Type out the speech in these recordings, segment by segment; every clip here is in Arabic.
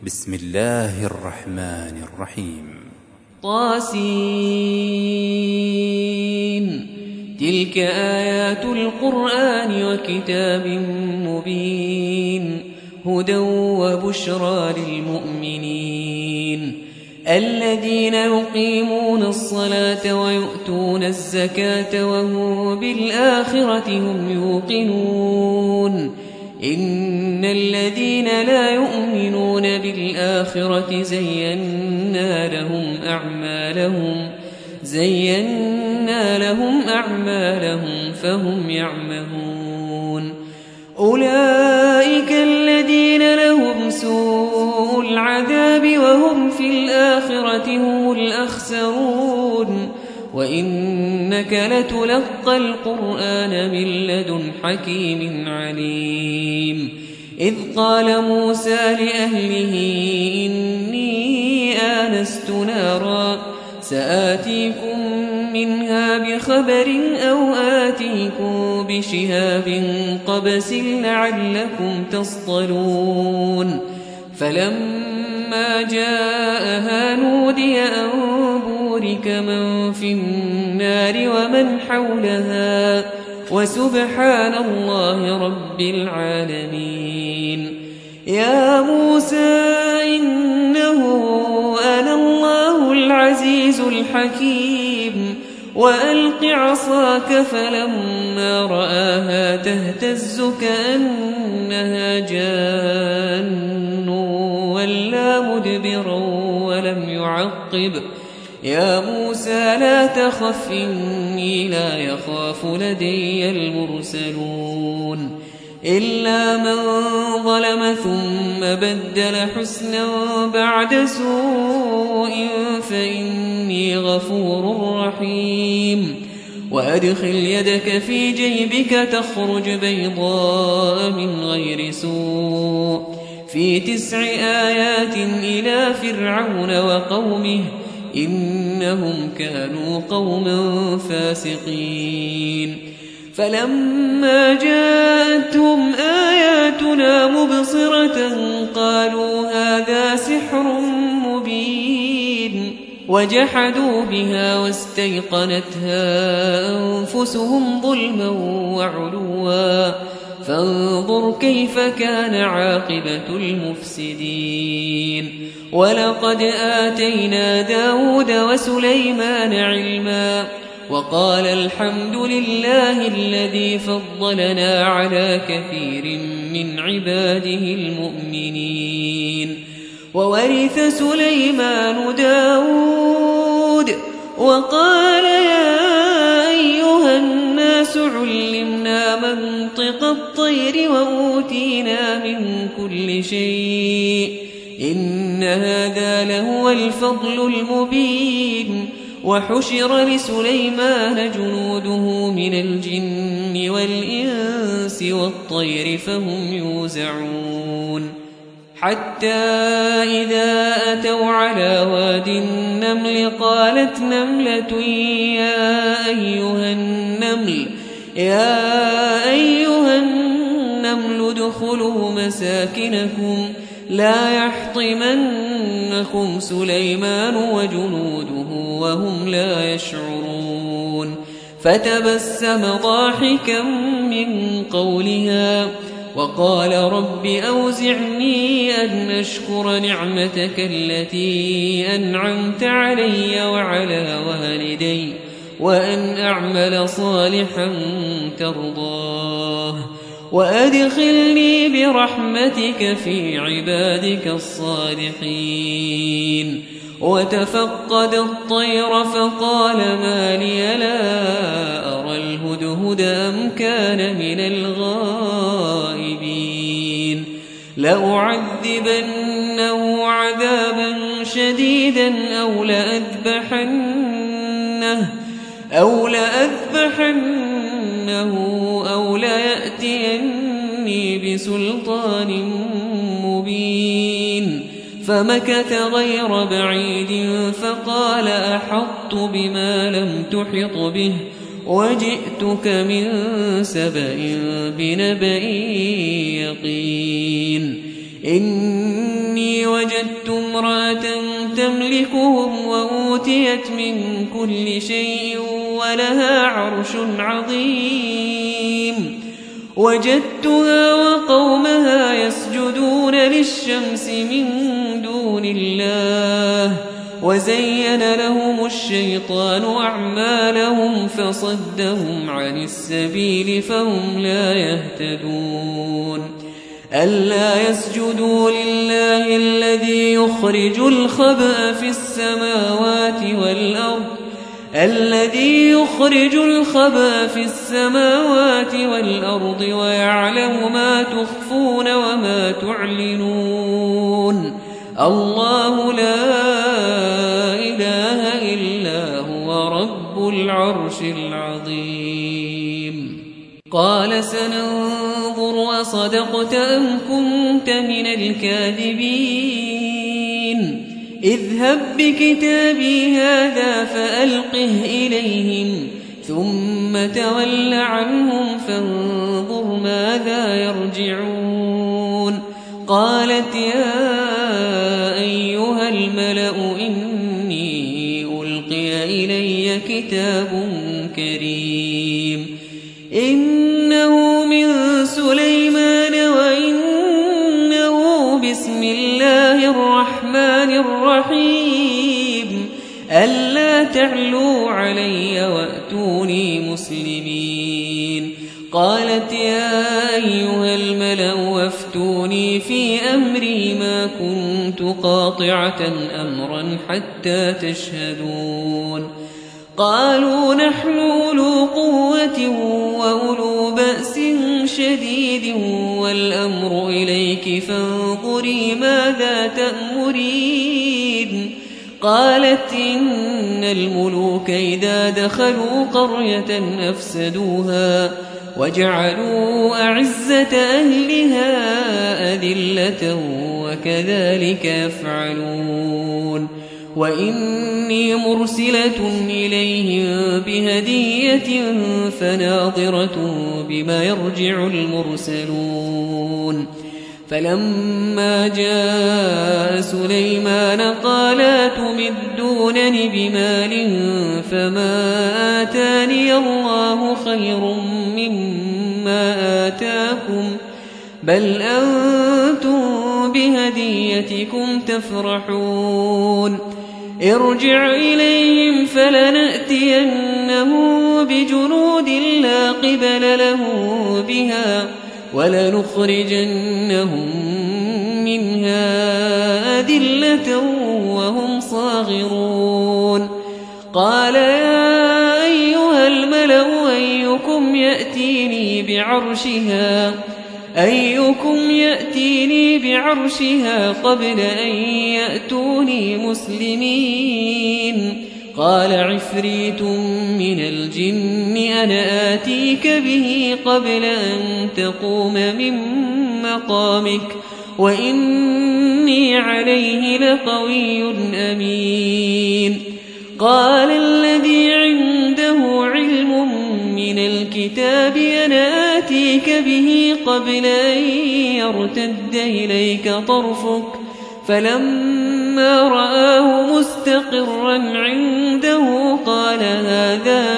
بسم الله الرحمن الرحيم. طاسين. تلك آيات القرآن وكتاب مبين هدى وبشرى للمؤمنين الذين يقيمون الصلاة ويؤتون الزكاة وهم بالآخرة هم يوقنون إن الذين لا يؤمنون بالآخرة زينا لهم أعمالهم فهم يعمهون أولئك الذين لهم سوء العذاب وهم في الآخرة هم الأخسرون وإنك لتلقى القرآن من لدن حكيم عليم إذ قال موسى لأهله إني آنست نارا سآتيكم منها بخبر أو آتيكم بشهاب قبس لعلكم تصطلون فلما جاءها نودي أن بورك من في النار ومن حولها وسبحان الله رب العالمين يا موسى إنه أنا الله العزيز الحكيم وألق عصاك فلما رآها تهتز كأنها جان ولا مدبرا ولم يعقب يا موسى لا تخف إني لا يخاف لدي المرسلون إلا من ظلم ثم بدل حسنا بعد سوء فإني غفور رحيم وأدخل يدك في جيبك تخرج بيضاء من غير سوء في 9 آيات إلى فرعون وقومه إنهم كانوا قوما فاسقين فلما جاءتهم آياتنا مبصرة قالوا هذا سحر مبين وجحدوا بها واستيقنتها أنفسهم ظلما وعلوا فانظر كيف كان عاقبة المفسدين ولقد آتينا داود وسليمان علما وقال الحمد لله الذي فضلنا على كثير من عباده المؤمنين وورث سليمان داود وقال يا أيها الناس علمنا منطق الطير وأوتينا من كل شيء إن هذا لهو الفضل المبين وحشر لسليمان جنوده من الجن والإنس والطير فهم يوزعون حتى إذا أتوا على واد النمل قالت نملة يا أيها النمل ادخلوا مساكنكم لا يحطمنكم سليمان وجنوده وهم لا يشعرون فتبسم ضاحكا من قولها وقال رب أوزعني أن أشكر نعمتك التي أنعمت علي وعلى والدي وأن أعمل صالحا ترضاه وأدخلني برحمتك في عبادك الصالحين وتفقد الطير فقال ما لي لا أرى الهدهد أم كان من الغائبين لأعذبنه عذابا شديدا أو لأذبحنه أو ليأتيني بسلطان مبين فمكث غير بعيد فقال أحطت بما لم تحط به وجئتك من سبأ بنبأ يقين إني إني وجدت امرأة تملكهم وأوتيت من كل شيء ولها عرش عظيم وجدتها وقومها يسجدون للشمس من دون الله وزين لهم الشيطان أعمالهم فصدهم عن السبيل فهم لا يهتدون ألا يسجدوا لله الذي يخرج الخبأ في السماوات والأرض ويعلم ما تخفون وما تعلنون الله لا إله إلا هو رب العرش العظيم قال سننظر أصدقت أم كنت من الكاذبين اذهب بكتابي هذا فألقه إليهم ثم تول عنهم فانظر ماذا يرجعون قالت يا أيها الملأ إني ألقي إلي كتاب كريم إنه من سليمان وإنه بسم الله الرحمن الرحيم ألا تعلوا علي وأتوني مسلمين قالت يا أيها الملأ وافتوني في أمري ما كنت قاطعة أمرا حتى تشهدون قالوا نحن أولو قوة وأولو بأس شديد والأمر إليك فانظري ماذا تأمرين قالت إن الملوك إذا دخلوا قرية أفسدوها وجعلوا أعزة أهلها أذلة وكذلك يفعلون وإني مرسلة إليهم بهدية فناظرة بما يرجع المرسلون فلما جاء سليمان قال تمدونني بمال فما آتاني الله خير مما آتاكم بل أنتم بهديتكم تفرحون ارجع إليهم فلنأتينهم بجنود لا قبل له بها ولنخرجنهم منها أذلة وهم صاغرون قال يا أيها الملأ أيكم يأتيني بعرشها قبل أن يأتوني مسلمين قال عفريت من الجن أنا آتيك به قبل أن تقوم من مقامك وإني عليه لقوي أمين قال الذي عنده علم من الكتاب أنا آتيك به قبل أن يرتد إليك طرفك فلما رآه مستقرا عنده قال هذا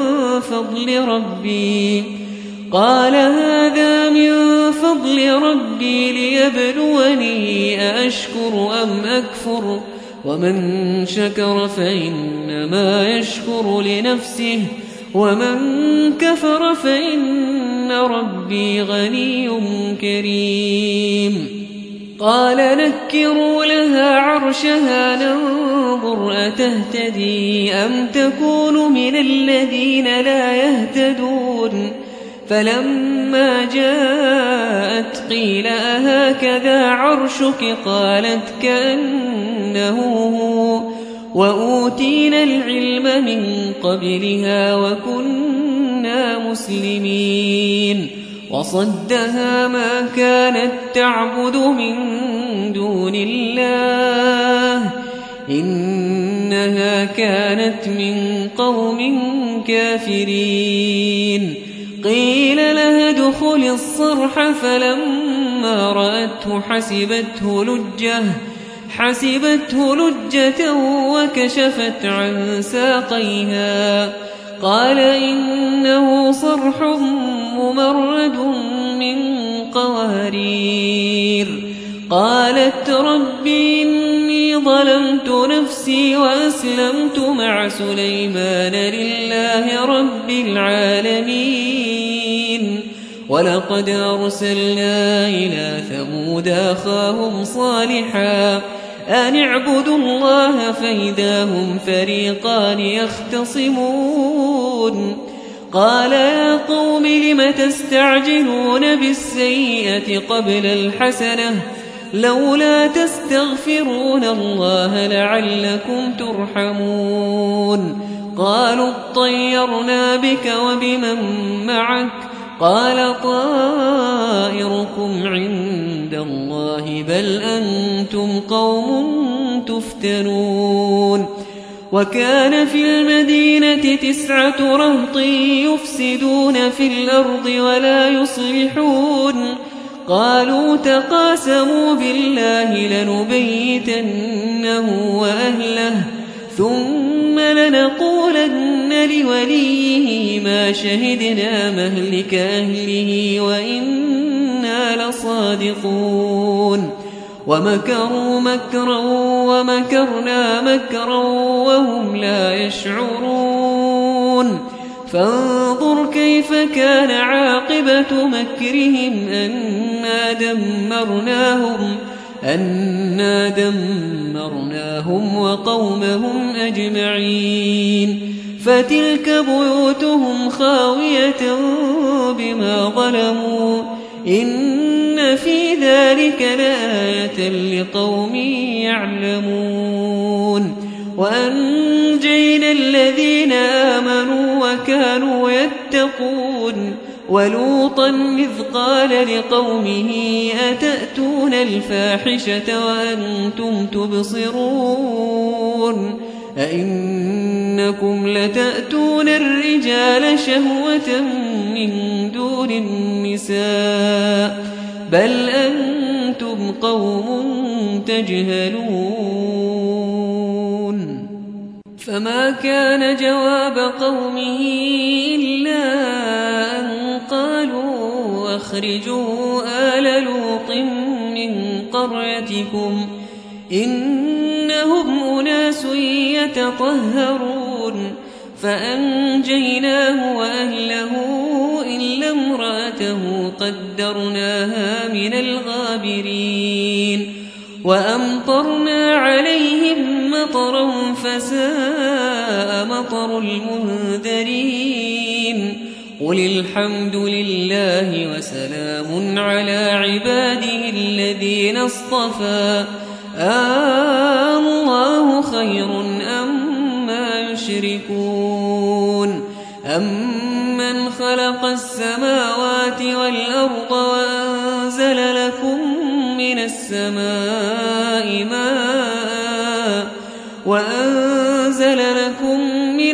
من فضل ربي ليبلوني أأشكر أم أكفر ومن شكر فإنما يشكر لنفسه ومن كفر فإن ربي غني كريم قال نكروا لها عرشها ننظر أتهتدي أم تكون من الذين لا يهتدون فلما جاءت قيل أهكذا عرشك قالت كأنه هو وأوتينا العلم من قبلها وكنا مسلمين وصدها ما كانت تعبد من دون الله إنها كانت من قوم كافرين قيل لها ادخل الصرح فلما رأته حسبته لجة حسبته لجة وكشفت عن ساقيها قال إنه صرح ممرد من قوارير قالت رب إني ظلمت نفسي وأسلمت مع سليمان لله رب العالمين ولقد أرسلنا إلى ثمود أخاهم صالحا أن اعبدوا الله فإذا هم فريقان يختصمون قال يا قوم لم تستعجلون بالسيئة قبل الحسنة لولا تستغفرون الله لعلكم ترحمون قالوا اطيرنا بك وبمن معك قال طائركم عند الله بل أنتم قوم تفتنون وكان في المدينة 9 رهط يفسدون في الأرض ولا يصلحون قالوا تقاسموا بالله لنبيتنه وأهله ثم لنقولن لوليه ما شهدنا مهلك أهله وإنا لصادقون ومكروا مكرا ومكرنا مكرا وهم لا يشعرون فانظر كيف كان عاقبة مكرهم أنا دمرناهم وقومهم أجمعين فتلك بيوتهم خاوية بما ظلموا إن في ذلك لآية لقوم يعلمون وأنجينا الذين آمنوا وكانوا يتقون ولوطا إذ قال لقومه أتأتون الفاحشة وأنتم تبصرون أئنكم لتأتون الرجال شهوة من دون النساء بل أنتم قوم تجهلون فما كان جواب قومه إلا أن قالوا أخرجوا آل لوط من قريتكم إنهم أناس يتطهرون فأنجيناه وأهله إلا امرأته قدرناها من الغابرين وأمطرنا عليهم مطرا فساء مطر المنذرين قل الحمد لله وسلام على عباده الذين اصطفى الله خير أما يشركون أمن خلق السماوات والأرض وأنزل لكم من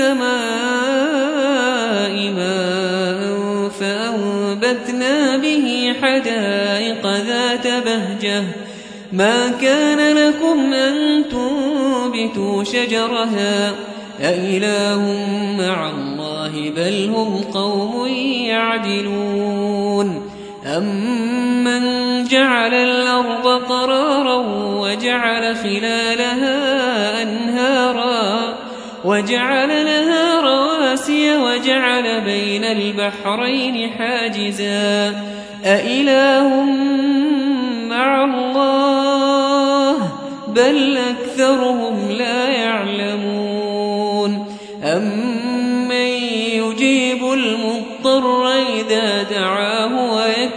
السماء ماء فأنبتنا به حدائق ذات بهجة ما كان لكم أن تنبتوا شجرها أإله مع الله بل هم قوم يعدلون أمن جعل الأرض قرارا وجعل خلالها أنهارا وجعل لها رواسي وجعل بين البحرين حاجزا أإله مع الله بل أكثرهم لا يعلمون أمن يجيب المضطر إذا دعاه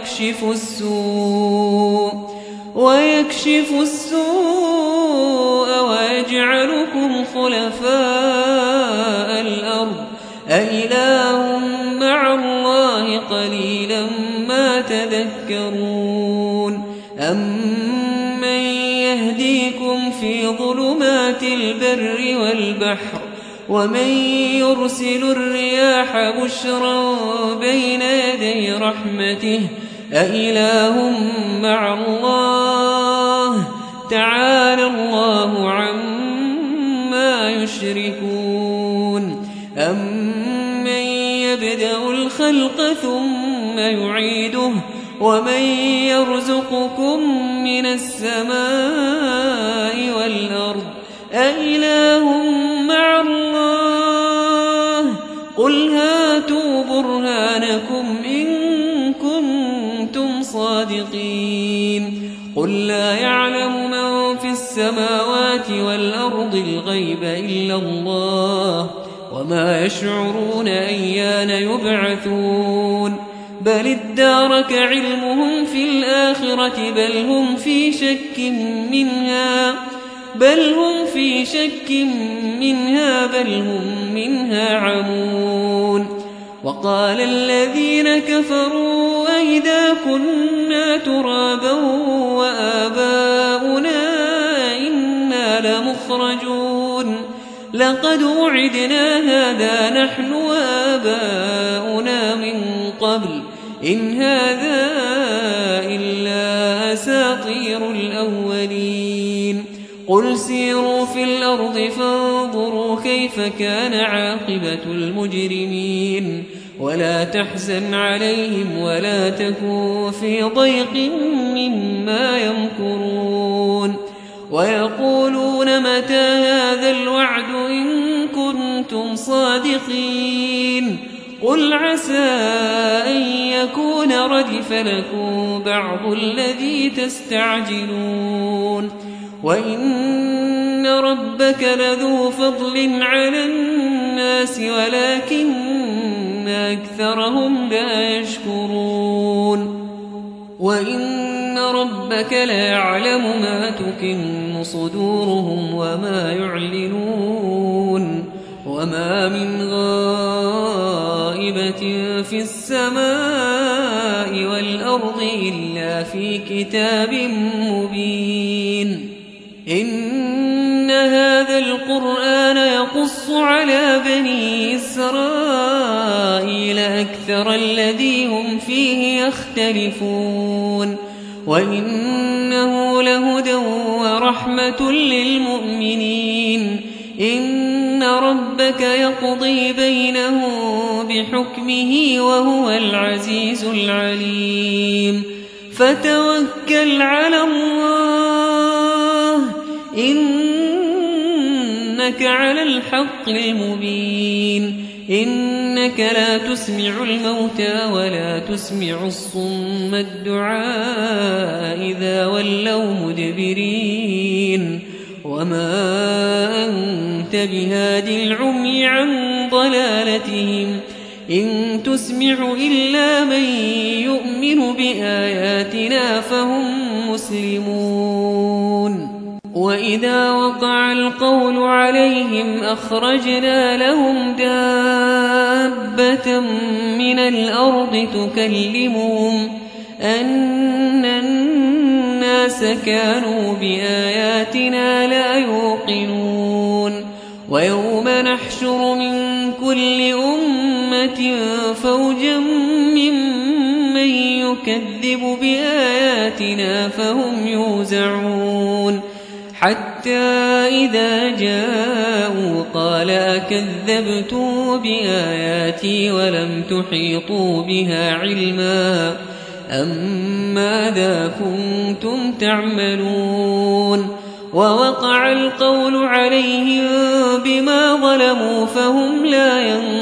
ويكشف السوء ويجعلكم خلفاء الأرض أإله مع الله قليلا ما تذكرون أمن يهديكم في ظلمات البر والبحر ومن يرسل الرياح بشرا بين يدي رحمته أإله مع الله تعالى الله عما يشركون أمن يبدأ الخلق ثم يعيده ومن يرزقكم من السماء والأرض أإله مع الله قل هاتوا برهانكم إن كنتم صادقين قل لا يعلم من في السماوات والأرض الغيب إلا الله وما يشعرون أيان يبعثون بل ادارك علمهم في الآخرة بل هم في شك منها بل هم منها عمون وقال الذين كفروا أئذا كنا ترابا وآباؤنا إنا لمخرجون لقد وعدنا هذا نحن وآباؤنا من قبل إن هذا إلا أساطير الأولين قل سيروا في الأرض فانظروا كيف كان عاقبة المجرمين ولا تحزن عليهم ولا تكن في ضيق مما يمكرون ويقولون متى هذا الوعد إن كنتم صادقين قل عسى أن يكون ردف لكم بعض الذي تستعجلون وإن ربك لذو فضل على الناس ولكن أكثرهم لا يشكرون وإن ربك ليعلم ما تكن صدورهم وما يعلنون وما من غائبة في السماء والأرض إلا في كتاب مبين إن هذا القرآن يقص على بني إسرائيل أكثر الذي هم فيه يختلفون وإنه لهدى ورحمة للمؤمنين إن ربك يقضي بينهم بحكمه وهو العزيز العليم فتوكل على الله إنك على الحق المبين إنك لا تسمع الموتى ولا تسمع الصم الدعاء إذا ولوا مدبرين وما أنت بهادي العمي عن ضلالتهم إن تسمع إلا من يؤمن بآياتنا فهم مسلمون وإذا وقع القول عليهم أخرجنا لهم دابة من الأرض تكلمهم أن الناس كانوا بآياتنا لا يوقنون ويوم نحشر من كل أمة فوجا ممن يكذب بآياتنا فهم يوزعون حتى إذا جاءوا قال أكذبتم بآياتي ولم تحيطوا بها علما أم ماذا كنتم تعملون ووقع القول عليهم بما ظلموا فهم لا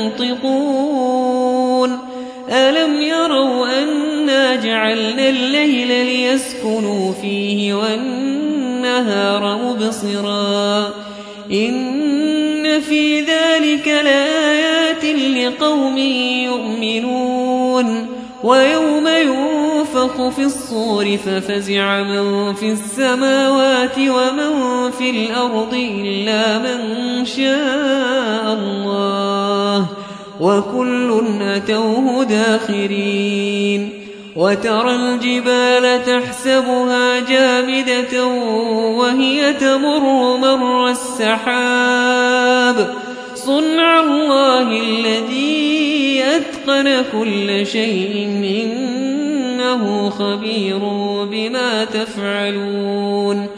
ينطقون ألم يروا أنا جعلنا الليل ليسكنوا فيه والنهار مبصرا إن في ذلك لآيات لقوم يؤمنون ويوم ينفخ في الصور ففزع من في السماوات ومن في الأرض إلا من شاء الله وكل أتوه داخرين وترى الجبال تحسبها جامدة وهي تمر مر السحاب صنع الله الذي أتقن كل شيء إنه خبير بما تفعلون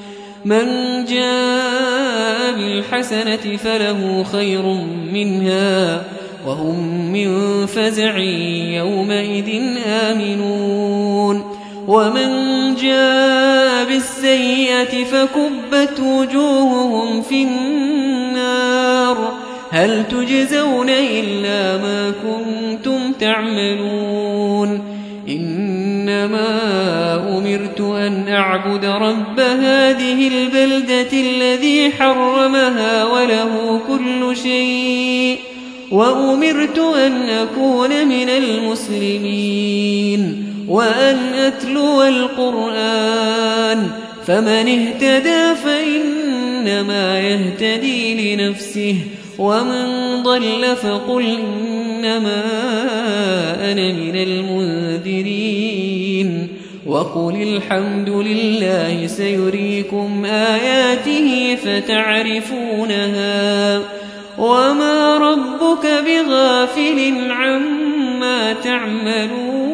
من جاء بالحسنة فله خير منها وهم من فزع يومئذ آمنون ومن جاء بالسيئة فكبت وجوههم في النار هل تجزون إلا ما كنتم تعملون إنما أمرت أن أعبد رب هذه البلدة الذي حرمها وله كل شيء وأمرت أن أكون من المسلمين وأن أتلو القرآن فمن اهتدى فإنما يهتدي لنفسه ومن ضل فقل إنما أنا من المنذرين وقل الحمد لله سيريكم آياته فتعرفونها وما ربك بغافل عما تعملون